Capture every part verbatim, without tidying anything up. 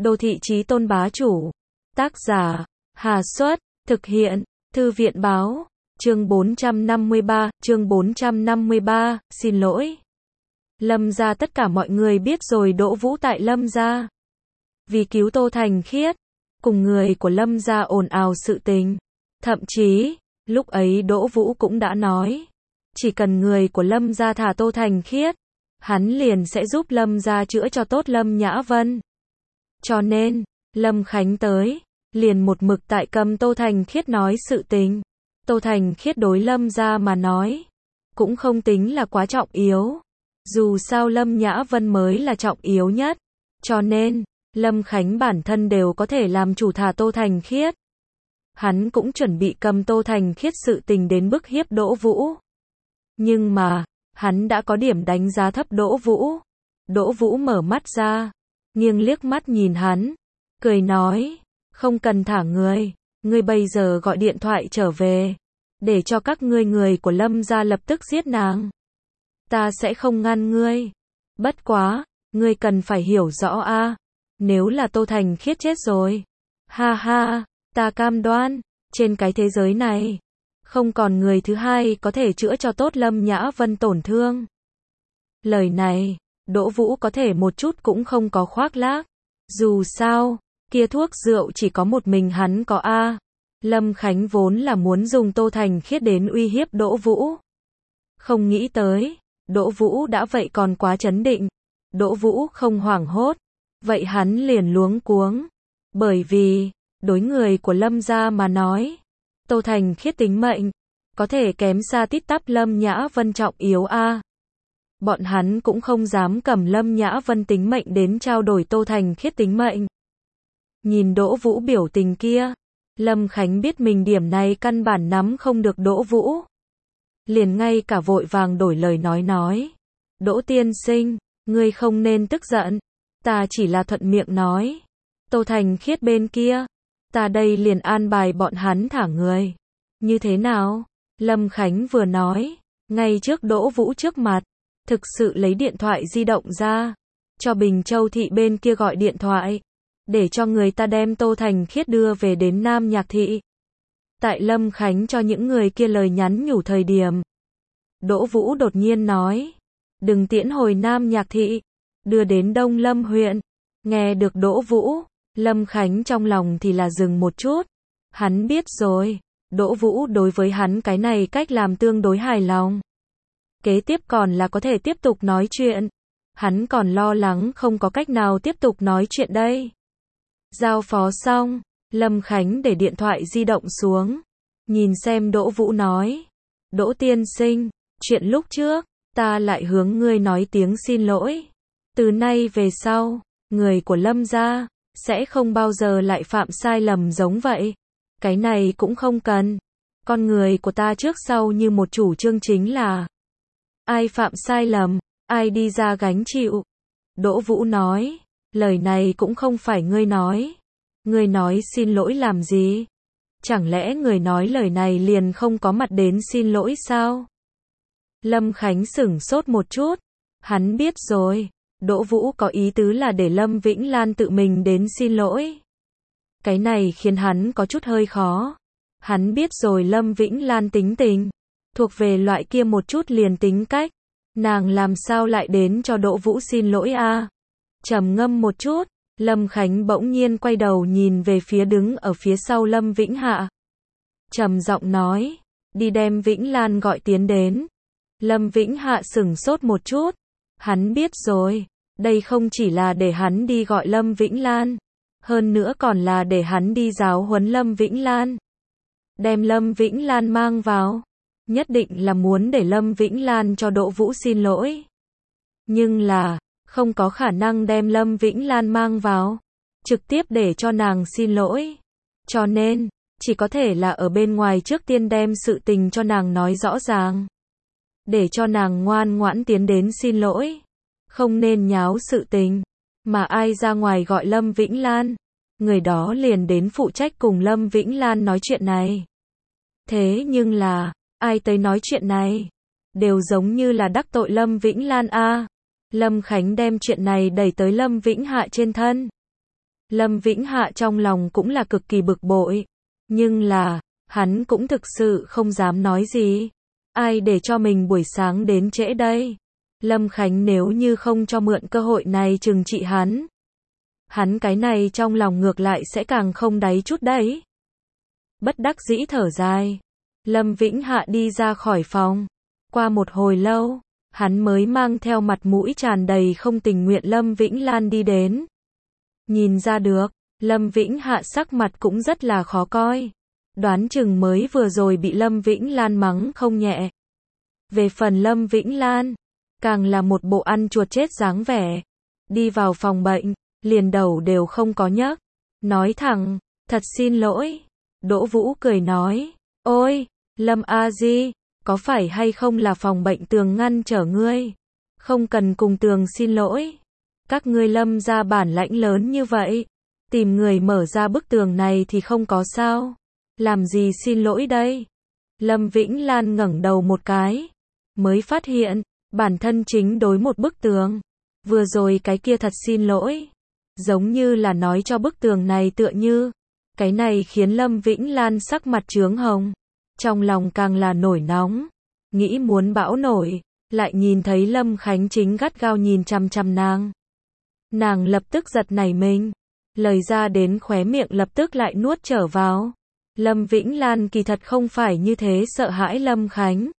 Đô thị chí tôn bá chủ. Tác giả, Hà Xuất, thực hiện, Thư viện báo, chương bốn trăm năm mươi ba, chương bốn trăm năm mươi ba, xin lỗi. Lâm gia tất cả mọi người biết rồi Đỗ Vũ tại Lâm gia. Vì cứu Tô Thành Khiết, cùng người của Lâm gia ồn ào sự tình. Thậm chí, lúc ấy Đỗ Vũ cũng đã nói, chỉ cần người của Lâm gia thả Tô Thành Khiết, hắn liền sẽ giúp Lâm gia chữa cho tốt Lâm Nhã Vân. Cho nên, Lâm Khánh tới, liền một mực tại cầm Tô Thành Khiết nói sự tình. Tô Thành Khiết đối Lâm gia mà nói, cũng không tính là quá trọng yếu. Dù sao Lâm Nhã Vân mới là trọng yếu nhất. Cho nên, Lâm Khánh bản thân đều có thể làm chủ thả Tô Thành Khiết. Hắn cũng chuẩn bị cầm Tô Thành Khiết sự tình đến bức hiếp Đỗ Vũ. Nhưng mà, hắn đã có điểm đánh giá thấp Đỗ Vũ. Đỗ Vũ mở mắt ra, nghiêng liếc mắt nhìn hắn, cười nói, không cần thả người, ngươi bây giờ gọi điện thoại trở về, để cho các ngươi người của Lâm gia lập tức giết nàng. Ta sẽ không ngăn ngươi. Bất quá, ngươi cần phải hiểu rõ a, nếu là Tô Thành Khiết chết rồi, ha ha, ta cam đoan, trên cái thế giới này, không còn người thứ hai có thể chữa cho tốt Lâm Nhã Vân tổn thương. Lời này, Đỗ Vũ có thể một chút cũng không có khoác lác. Dù sao, kia thuốc rượu chỉ có một mình hắn có a. Lâm Khánh vốn là muốn dùng Tô Thành Khiết đến uy hiếp Đỗ Vũ. Không nghĩ tới, Đỗ Vũ đã vậy còn quá trấn định. Đỗ Vũ không hoảng hốt, vậy hắn liền luống cuống. Bởi vì, đối người của Lâm gia mà nói, Tô Thành Khiết tính mệnh, có thể kém xa tít tắp Lâm Nhã Vân trọng yếu a. Bọn hắn cũng không dám cầm Lâm Nhã Vân tính mệnh đến trao đổi Tô Thành Khiết tính mệnh. Nhìn Đỗ Vũ biểu tình kia, Lâm Khánh biết mình điểm này căn bản nắm không được Đỗ Vũ. Liền ngay cả vội vàng đổi lời nói nói. Đỗ tiên sinh, ngươi không nên tức giận. Ta chỉ là thuận miệng nói. Tô Thành Khiết bên kia, ta đây liền an bài bọn hắn thả người. Như thế nào? Lâm Khánh vừa nói, ngay trước Đỗ Vũ trước mặt, thực sự lấy điện thoại di động ra, cho Bình Châu thị bên kia gọi điện thoại, để cho người ta đem Tô Thành Khiết đưa về đến Nam Nhạc thị. Tại Lâm Khánh cho những người kia lời nhắn nhủ thời điểm, Đỗ Vũ đột nhiên nói, đừng tiễn hồi Nam Nhạc thị, đưa đến Đông Lâm huyện. Nghe được Đỗ Vũ, Lâm Khánh trong lòng thì là dừng một chút. Hắn biết rồi, Đỗ Vũ đối với hắn cái này cách làm tương đối hài lòng. Kế tiếp còn là có thể tiếp tục nói chuyện. Hắn còn lo lắng không có cách nào tiếp tục nói chuyện đây. Giao phó xong, Lâm Khánh để điện thoại di động xuống, nhìn xem Đỗ Vũ nói, Đỗ tiên sinh, chuyện lúc trước, ta lại hướng ngươi nói tiếng xin lỗi. Từ nay về sau, người của Lâm gia sẽ không bao giờ lại phạm sai lầm giống vậy. Cái này cũng không cần. Con người của ta trước sau như một chủ trương chính là ai phạm sai lầm, ai đi ra gánh chịu. Đỗ Vũ nói, lời này cũng không phải ngươi nói. Ngươi nói xin lỗi làm gì? Chẳng lẽ người nói lời này liền không có mặt đến xin lỗi sao? Lâm Khánh sửng sốt một chút. Hắn biết rồi, Đỗ Vũ có ý tứ là để Lâm Vĩnh Lan tự mình đến xin lỗi. Cái này khiến hắn có chút hơi khó. Hắn biết rồi Lâm Vĩnh Lan tính tình, thuộc về loại kia một chút liền tính cách. Nàng làm sao lại đến cho Đỗ Vũ xin lỗi a? Trầm ngâm một chút, Lâm Khánh bỗng nhiên quay đầu nhìn về phía đứng ở phía sau Lâm Vĩnh Hạ. Trầm giọng nói, đi đem Vĩnh Lan gọi tiến đến. Lâm Vĩnh Hạ sửng sốt một chút. Hắn biết rồi, đây không chỉ là để hắn đi gọi Lâm Vĩnh Lan, hơn nữa còn là để hắn đi giáo huấn Lâm Vĩnh Lan. Đem Lâm Vĩnh Lan mang vào, nhất định là muốn để Lâm Vĩnh Lan cho Đỗ Vũ xin lỗi. Nhưng là, không có khả năng đem Lâm Vĩnh Lan mang vào, trực tiếp để cho nàng xin lỗi. Cho nên, chỉ có thể là ở bên ngoài trước tiên đem sự tình cho nàng nói rõ ràng. Để cho nàng ngoan ngoãn tiến đến xin lỗi. Không nên nháo sự tình. Mà ai ra ngoài gọi Lâm Vĩnh Lan, người đó liền đến phụ trách cùng Lâm Vĩnh Lan nói chuyện này. Thế nhưng là, ai tới nói chuyện này, đều giống như là đắc tội Lâm Vĩnh Lan a. Lâm Khánh đem chuyện này đẩy tới Lâm Vĩnh Hạ trên thân. Lâm Vĩnh Hạ trong lòng cũng là cực kỳ bực bội. Nhưng là, hắn cũng thực sự không dám nói gì. Ai để cho mình buổi sáng đến trễ đây? Lâm Khánh nếu như không cho mượn cơ hội này trừng trị hắn. Hắn cái này trong lòng ngược lại sẽ càng không đáy chút đấy. Bất đắc dĩ thở dài. Lâm Vĩnh Hạ đi ra khỏi phòng. Qua một hồi lâu, hắn mới mang theo mặt mũi tràn đầy không tình nguyện Lâm Vĩnh Lan đi đến. Nhìn ra được, Lâm Vĩnh Hạ sắc mặt cũng rất là khó coi. Đoán chừng mới vừa rồi bị Lâm Vĩnh Lan mắng không nhẹ. Về phần Lâm Vĩnh Lan, càng là một bộ ăn chuột chết dáng vẻ. Đi vào phòng bệnh, liền đầu đều không có nhấc. Nói thẳng, thật xin lỗi. Đỗ Vũ cười nói, ôi, Lâm A Di, có phải hay không là phòng bệnh Tường ngăn trở ngươi? Không cần cùng Tường xin lỗi. Các ngươi Lâm ra bản lãnh lớn như vậy. Tìm người mở ra bức tường này thì không có sao. Làm gì xin lỗi đây? Lâm Vĩnh Lan ngẩng đầu một cái. Mới phát hiện, bản thân chính đối một bức tường. Vừa rồi cái kia thật xin lỗi. Giống như là nói cho bức tường này tựa như. Cái này khiến Lâm Vĩnh Lan sắc mặt chướng hồng. Trong lòng càng là nổi nóng. Nghĩ muốn bão nổi. Lại nhìn thấy Lâm Khánh chính gắt gao nhìn chằm chằm nàng. Nàng lập tức giật nảy mình. Lời ra đến khóe miệng lập tức lại nuốt trở vào. Lâm Vĩnh Lan kỳ thật không phải như thế sợ hãi Lâm Khánh.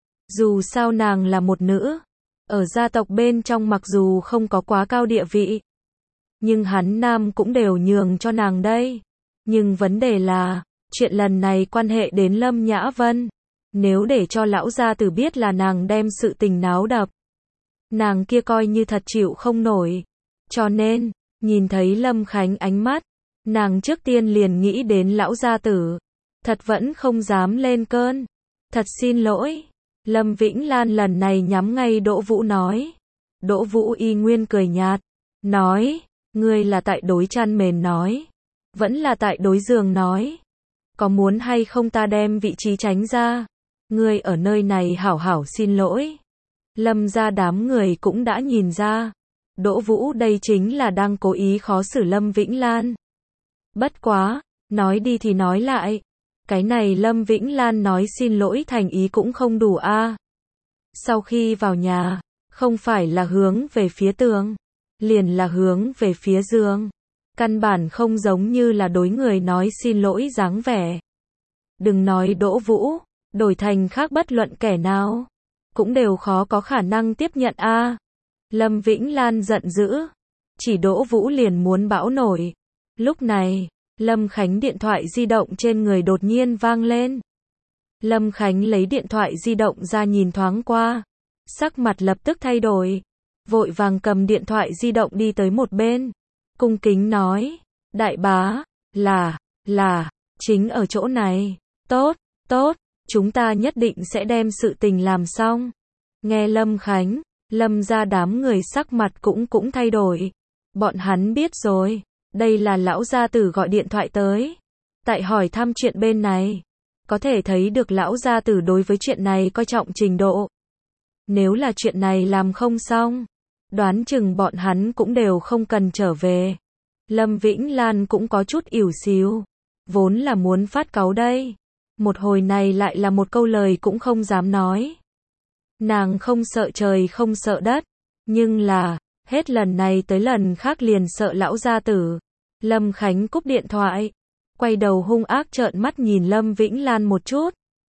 Dù sao nàng là một nữ. Ở gia tộc bên trong mặc dù không có quá cao địa vị. Nhưng hắn nam cũng đều nhường cho nàng đây. Nhưng vấn đề là, chuyện lần này quan hệ đến Lâm Nhã Vân. Nếu để cho lão gia tử biết là nàng đem sự tình náo đập. Nàng kia coi như thật chịu không nổi. Cho nên, nhìn thấy Lâm Khánh ánh mắt, nàng trước tiên liền nghĩ đến lão gia tử. Thật vẫn không dám lên cơn. Thật xin lỗi. Lâm Vĩnh Lan lần này nhắm ngay Đỗ Vũ nói. Đỗ Vũ y nguyên cười nhạt. Nói, ngươi là tại đối chăn mền nói. Vẫn là tại đối giường nói. Có muốn hay không ta đem vị trí tránh ra. Ngươi ở nơi này hảo hảo xin lỗi. Lâm ra đám người cũng đã nhìn ra. Đỗ Vũ đây chính là đang cố ý khó xử Lâm Vĩnh Lan. Bất quá, nói đi thì nói lại. Cái này Lâm Vĩnh Lan nói xin lỗi thành ý cũng không đủ a. À. Sau khi vào nhà, không phải là hướng về phía tường, liền là hướng về phía giường. Căn bản không giống như là đối người nói xin lỗi dáng vẻ. Đừng nói Đỗ Vũ, đổi thành khác bất luận kẻ nào, cũng đều khó có khả năng tiếp nhận a. À. Lâm Vĩnh Lan giận dữ, chỉ Đỗ Vũ liền muốn bão nổi. Lúc này, Lâm Khánh điện thoại di động trên người đột nhiên vang lên. Lâm Khánh lấy điện thoại di động ra nhìn thoáng qua, sắc mặt lập tức thay đổi, vội vàng cầm điện thoại di động đi tới một bên, cung kính nói, đại bá, là, là, chính ở chỗ này, tốt, tốt, chúng ta nhất định sẽ đem sự tình làm xong. Nghe Lâm Khánh, Lâm ra đám người sắc mặt cũng cũng thay đổi, bọn hắn biết rồi. Đây là lão gia tử gọi điện thoại tới. Tại hỏi thăm chuyện bên này. Có thể thấy được lão gia tử đối với chuyện này coi trọng trình độ. Nếu là chuyện này làm không xong. Đoán chừng bọn hắn cũng đều không cần trở về. Lâm Vĩnh Lan cũng có chút ỉu xìu. Vốn là muốn phát cáu đây. Một hồi này lại là một câu lời cũng không dám nói. Nàng không sợ trời không sợ đất. Nhưng là... Hết lần này tới lần khác liền sợ lão gia tử. Lâm Khánh cúp điện thoại. Quay đầu hung ác trợn mắt nhìn Lâm Vĩnh Lan một chút.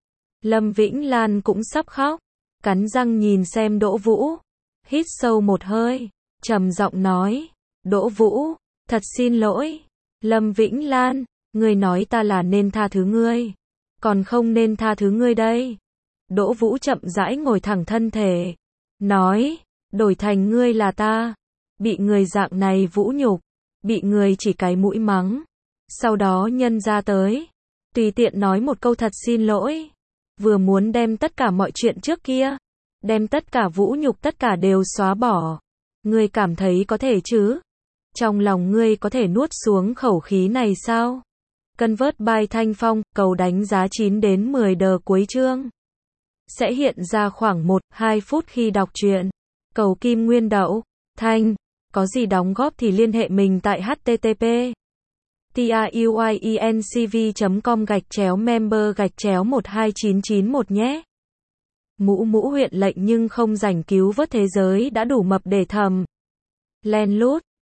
Lâm Vĩnh Lan cũng sắp khóc. Cắn răng nhìn xem Đỗ Vũ. Hít sâu một hơi. Trầm giọng nói. Đỗ Vũ, thật xin lỗi. Lâm Vĩnh Lan, ngươi nói ta là nên tha thứ ngươi. Còn không nên tha thứ ngươi đây. Đỗ Vũ chậm rãi ngồi thẳng thân thể. Nói. Đổi thành ngươi là ta, bị người dạng này vũ nhục, bị người chỉ cái mũi mắng, sau đó nhân ra tới, tùy tiện nói một câu thật xin lỗi, vừa muốn đem tất cả mọi chuyện trước kia, đem tất cả vũ nhục tất cả đều xóa bỏ, ngươi cảm thấy có thể chứ? Trong lòng ngươi có thể nuốt xuống khẩu khí này sao? Convert by Thanh Phong, cầu đánh giá chín đến mười đờ cuối chương. Sẽ hiện ra khoảng một đến hai phút khi đọc truyện. Cầu kim nguyên đậu, Thanh, Có gì đóng góp thì liên hệ mình tại http tiuyencv chấm com gạch chéo member gạch chéo một hai chín chín một nhé. Mũ mũ huyện lệnh nhưng không rảnh cứu vớt thế giới đã đủ mập để thầm. Len lút.